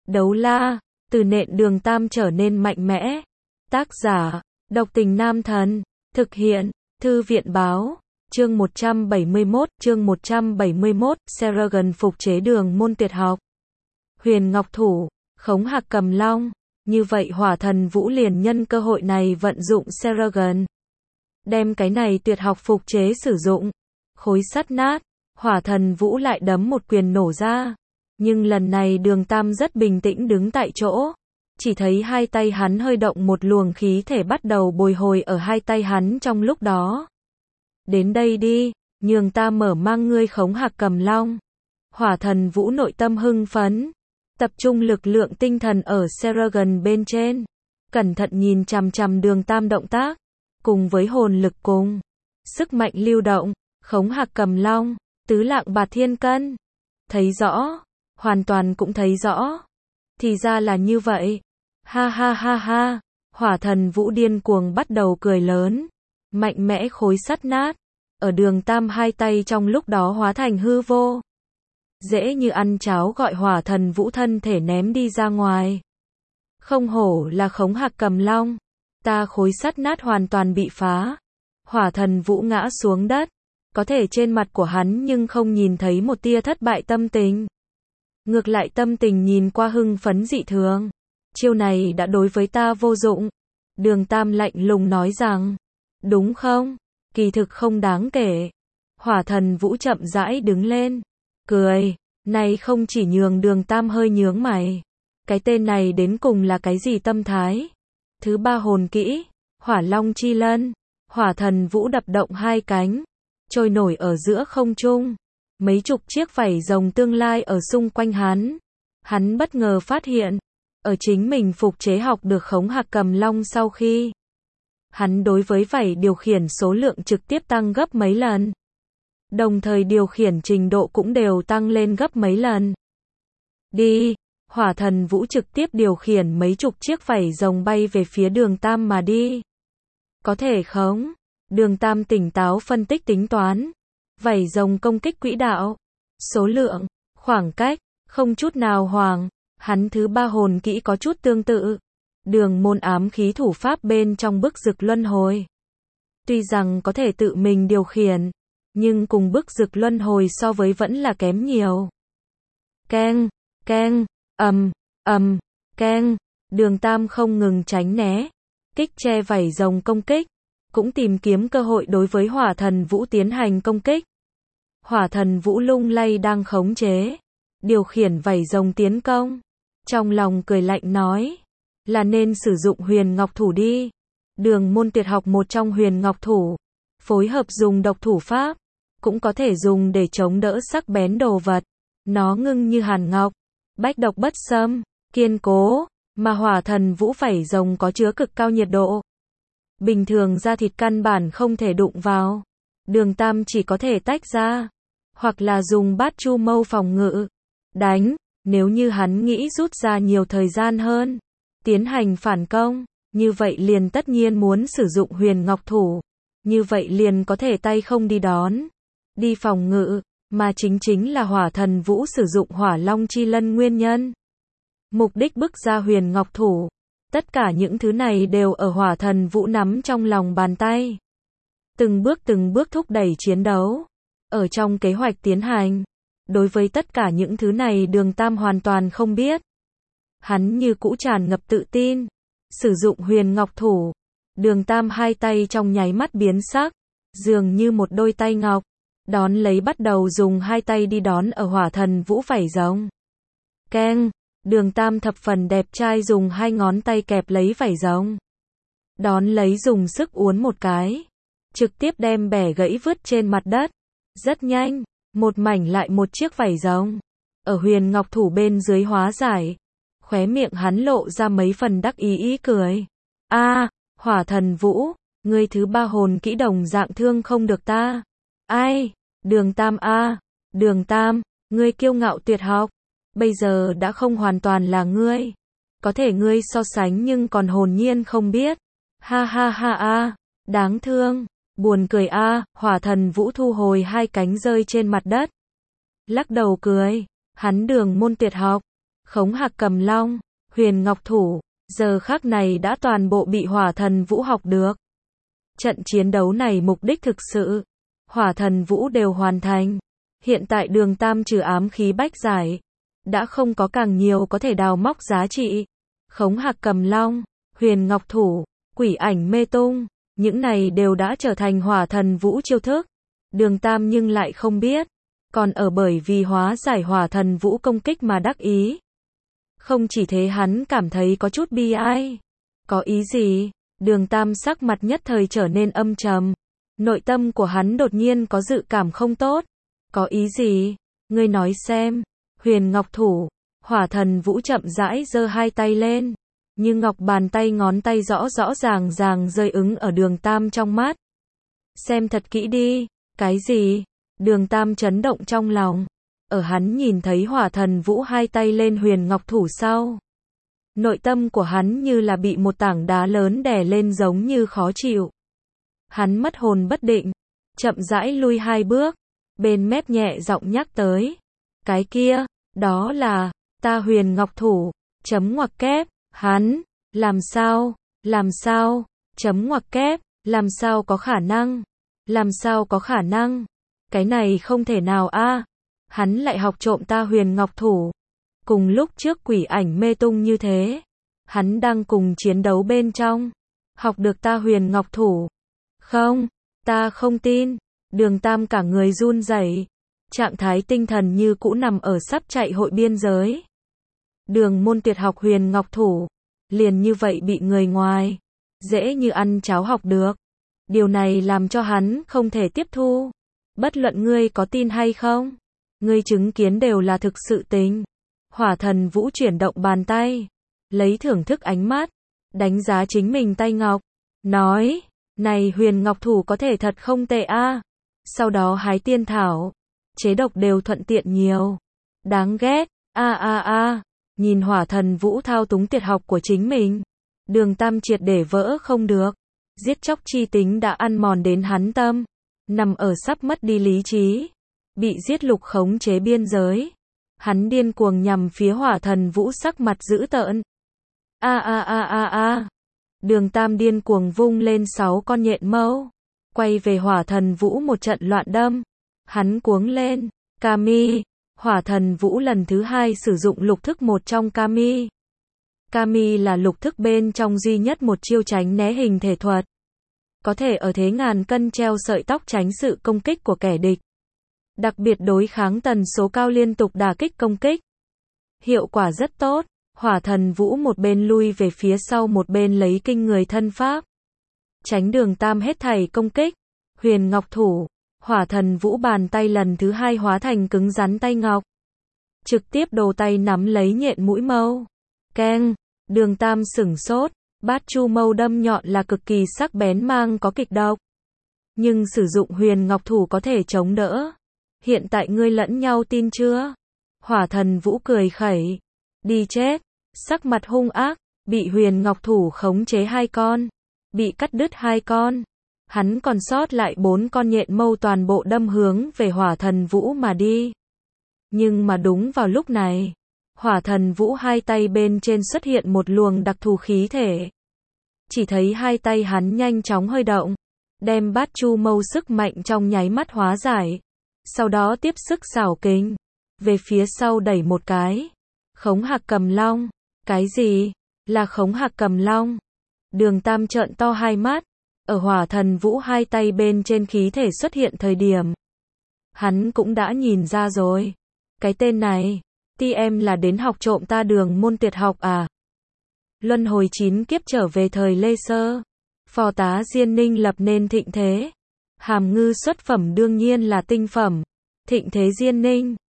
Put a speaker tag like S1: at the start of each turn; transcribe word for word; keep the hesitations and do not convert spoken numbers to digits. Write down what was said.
S1: Đấu la, từ nện Đường Tam trở nên mạnh mẽ. Tác giả, Độc Tình Nam Thần. Thực hiện, Thư viện Báo. Chương một trăm bảy mươi mốt, chương một trăm bảy mươi mốt, Seragon phục chế Đường môn tuyệt học. Huyền Ngọc Thủ, khống hạc cầm long. Như vậy Hỏa Thần Vũ liền nhân cơ hội này vận dụng Seragon. Đem cái này tuyệt học phục chế sử dụng. Khối sắt nát, Hỏa Thần Vũ lại đấm một quyền nổ ra. Nhưng lần này Đường Tam rất bình tĩnh đứng tại chỗ. Chỉ thấy hai tay hắn hơi động, một luồng khí thể bắt đầu bồi hồi ở hai tay hắn trong lúc đó. Đến đây đi, nhường ta mở mang ngươi khống hạc cầm long. Hỏa Thần Vũ nội tâm hưng phấn. Tập trung lực lượng tinh thần ở Seragon bên trên. Cẩn thận nhìn chằm chằm Đường Tam động tác. Cùng với hồn lực cùng. Sức mạnh lưu động, khống hạc cầm long, tứ lạng bạt thiên cân. Thấy rõ, hoàn toàn cũng thấy rõ. Thì ra là như vậy. Ha ha ha ha, Hỏa Thần Vũ điên cuồng bắt đầu cười lớn. Mạnh mẽ khối sắt nát. Ở Đường Tam hai tay trong lúc đó hóa thành hư vô. Dễ như ăn cháo gọi Hỏa Thần Vũ thân thể ném đi ra ngoài. Không hổ là khống hạc cầm long. Ta khối sắt nát hoàn toàn bị phá. Hỏa Thần Vũ ngã xuống đất. Có thể trên mặt của hắn nhưng không nhìn thấy một tia thất bại tâm tình. Ngược lại tâm tình nhìn qua hưng phấn dị thường. Chiêu này đã đối với ta vô dụng. Đường Tam lạnh lùng nói rằng. Đúng không? Kỳ thực không đáng kể. Hỏa Thần Vũ chậm rãi đứng lên. Cười. Này không chỉ nhường Đường Tam hơi nhướng mày. Cái tên này đến cùng là cái gì tâm thái? Thứ ba hồn kỹ. Hỏa Long Chi Lân. Hỏa Thần Vũ đập động hai cánh. Trôi nổi ở giữa không trung. Mấy chục chiếc vảy rồng tương lai ở xung quanh hắn. Hắn bất ngờ phát hiện. Ở chính mình phục chế học được khống hạc cầm long sau khi. Hắn đối với vảy điều khiển số lượng trực tiếp tăng gấp mấy lần. Đồng thời điều khiển trình độ cũng đều tăng lên gấp mấy lần. Đi, Hỏa Thần Vũ trực tiếp điều khiển mấy chục chiếc vảy rồng bay về phía Đường Tam mà đi. Có thể không? Đường Tam tỉnh táo phân tích tính toán. Vảy rồng công kích quỹ đạo, số lượng, khoảng cách, không chút nào hoảng. Hắn thứ ba hồn kỹ có chút tương tự. Đường môn ám khí thủ pháp bên trong bức rực luân hồi. Tuy rằng có thể tự mình điều khiển, nhưng cùng bức rực luân hồi so với vẫn là kém nhiều. Keng, keng, ầm, ầm, keng. Đường Tam không ngừng tránh né, kích che vảy rồng công kích, cũng tìm kiếm cơ hội đối với Hỏa Thần Vũ tiến hành công kích. Hỏa Thần Vũ lung lay đang khống chế, điều khiển vảy rồng tiến công. Trong lòng cười lạnh nói, là nên sử dụng Huyền Ngọc Thủ đi. Đường môn tuyệt học một trong Huyền Ngọc Thủ, phối hợp dùng độc thủ pháp, cũng có thể dùng để chống đỡ sắc bén đồ vật. Nó ngưng như hàn ngọc, bách độc bất xâm, kiên cố, mà Hỏa Thần Vũ vảy rồng có chứa cực cao nhiệt độ. Bình thường da thịt căn bản không thể đụng vào. Đường Tam chỉ có thể tách ra, hoặc là dùng bát chu mâu phòng ngự, đánh. Nếu như hắn nghĩ rút ra nhiều thời gian hơn, tiến hành phản công, như vậy liền tất nhiên muốn sử dụng Huyền Ngọc Thủ. Như vậy liền có thể tay không đi đón, đi phòng ngự, mà chính chính là Hỏa Thần Vũ sử dụng Hỏa Long Chi Lân nguyên nhân. Mục đích bức ra Huyền Ngọc Thủ. Tất cả những thứ này đều ở Hỏa Thần Vũ nắm trong lòng bàn tay. Từng bước từng bước thúc đẩy chiến đấu. Ở trong kế hoạch tiến hành. Đối với tất cả những thứ này Đường Tam hoàn toàn không biết. Hắn như cũ tràn ngập tự tin. Sử dụng Huyền Ngọc Thủ. Đường Tam hai tay trong nháy mắt biến sắc. Dường như một đôi tay ngọc. Đón lấy bắt đầu dùng hai tay đi đón ở Hỏa Thần Vũ vảy rồng. Keng. Đường Tam thập phần đẹp trai dùng hai ngón tay kẹp lấy vảy rồng. Đón lấy dùng sức uốn một cái. Trực tiếp đem bẻ gãy vứt trên mặt đất. Rất nhanh. Một mảnh lại một chiếc vảy rồng. Ở Huyền Ngọc Thủ bên dưới hóa giải. Khóe miệng hắn lộ ra mấy phần đắc ý ý cười. A, Hỏa Thần Vũ, ngươi thứ ba hồn kỹ đồng dạng thương không được ta. Ai? Đường Tam a, Đường Tam, ngươi kiêu ngạo tuyệt học. Bây giờ đã không hoàn toàn là ngươi. Có thể ngươi so sánh nhưng còn hồn nhiên không biết. Ha ha ha a, đáng thương. Buồn cười a, à, Hỏa Thần Vũ thu hồi hai cánh rơi trên mặt đất. Lắc đầu cười, hắn đường môn tuyệt học, Khống Hạc Cầm Long, Huyền Ngọc Thủ, giờ khắc này đã toàn bộ bị Hỏa Thần Vũ học được. Trận chiến đấu này mục đích thực sự, Hỏa Thần Vũ đều hoàn thành. Hiện tại Đường Tam trừ ám khí bách giải, đã không có càng nhiều có thể đào móc giá trị. Khống Hạc Cầm Long, Huyền Ngọc Thủ, Quỷ Ảnh Mê Tung, những này đều đã trở thành Hỏa Thần Vũ chiêu thức. Đường Tam nhưng lại không biết, còn ở bởi vì hóa giải Hỏa Thần Vũ công kích mà đắc ý. Không chỉ thế, hắn cảm thấy có chút bi ai. Có ý gì? Đường Tam sắc mặt nhất thời trở nên âm trầm. Nội tâm của hắn đột nhiên có dự cảm không tốt. Có ý gì? Ngươi nói xem. Huyền Ngọc Thủ, Hỏa Thần Vũ chậm rãi giơ hai tay lên. Như ngọc bàn tay ngón tay rõ rõ ràng ràng rơi ứng ở Đường Tam trong mắt. Xem thật kỹ đi. Cái gì? Đường Tam chấn động trong lòng. Ở hắn nhìn thấy Hỏa Thần Vũ hai tay lên Huyền Ngọc Thủ sau, nội tâm của hắn như là bị một tảng đá lớn đè lên giống như khó chịu. Hắn mất hồn bất định, chậm rãi lui hai bước, bên mép nhẹ giọng nhắc tới. Cái kia, đó là, ta Huyền Ngọc Thủ, chấm ngoặc kép, hắn, làm sao, làm sao, chấm ngoặc kép, làm sao có khả năng, làm sao có khả năng, cái này không thể nào a. Hắn lại học trộm ta Huyền Ngọc Thủ. Cùng lúc trước Quỷ Ảnh Mê Tung như thế, hắn đang cùng chiến đấu bên trong, học được ta Huyền Ngọc Thủ. Không, ta không tin. Đường Tam cả người run rẩy, trạng thái tinh thần như cũ nằm ở sắp chạy hội biên giới. Đường môn tuyệt học Huyền Ngọc Thủ, liền như vậy bị người ngoài dễ như ăn cháo học được. Điều này làm cho hắn không thể tiếp thu. Bất luận ngươi có tin hay không, ngươi chứng kiến đều là thực sự tình. Hỏa Thần Vũ chuyển động bàn tay, lấy thưởng thức ánh mắt, đánh giá chính mình tay ngọc, nói, này Huyền Ngọc Thủ có thể thật không tệ a. Sau đó hái tiên thảo, chế độc đều thuận tiện nhiều. Đáng ghét, a a a. Nhìn Hỏa Thần Vũ thao túng tuyệt học của chính mình, Đường Tam triệt để vỡ không được. Giết chóc chi tính đã ăn mòn đến hắn tâm, nằm ở sắp mất đi lý trí, bị giết lục khống chế biên giới. Hắn điên cuồng nhằm phía Hỏa Thần Vũ, sắc mặt dữ tợn. A a a a a. Đường Tam điên cuồng vung lên sáu con nhện mâu, quay về Hỏa Thần Vũ một trận loạn đâm. Hắn cuống lên, Kami. Hỏa Thần Vũ lần thứ hai sử dụng lục thức một trong Kami. Kami là lục thức bên trong duy nhất một chiêu tránh né hình thể thuật, có thể ở thế ngàn cân treo sợi tóc tránh sự công kích của kẻ địch. Đặc biệt đối kháng tần số cao liên tục đả kích công kích. Hiệu quả rất tốt. Hỏa Thần Vũ một bên lui về phía sau, một bên lấy kinh người thân pháp, tránh Đường Tam hết thảy công kích. Huyền Ngọc Thủ, Hỏa Thần Vũ bàn tay lần thứ hai hóa thành cứng rắn tay ngọc, trực tiếp đồ tay nắm lấy nhện mũi mâu. Keng, Đường Tam sửng sốt, bát chu mâu đâm nhọn là cực kỳ sắc bén, mang có kịch độc. Nhưng sử dụng Huyền Ngọc Thủ có thể chống đỡ. Hiện tại ngươi lẫn nhau tin chưa? Hỏa Thần Vũ cười khẩy. Đi chết. Sắc mặt hung ác, bị Huyền Ngọc Thủ khống chế hai con, bị cắt đứt hai con. Hắn còn sót lại bốn con nhện mâu toàn bộ đâm hướng về Hỏa Thần Vũ mà đi. Nhưng mà đúng vào lúc này, Hỏa Thần Vũ hai tay bên trên xuất hiện một luồng đặc thù khí thể. Chỉ thấy hai tay hắn nhanh chóng hơi động, đem bát chu mâu sức mạnh trong nháy mắt hóa giải. Sau đó tiếp sức xảo kình, về phía sau đẩy một cái. Khống Hạc Cầm Long. Cái gì? Là Khống Hạc Cầm Long? Đường Tam trợn to hai mắt. Ở Hỏa Thần Vũ hai tay bên trên khí thể xuất hiện thời điểm, hắn cũng đã nhìn ra rồi. Cái tên này, ti em là đến học trộm ta Đường môn tuyệt học à? Luân hồi chín kiếp trở về thời Lê Sơ, phò tá Diên Ninh lập nên thịnh thế. Hàm ngư xuất phẩm đương nhiên là tinh phẩm. Thịnh thế Diên Ninh,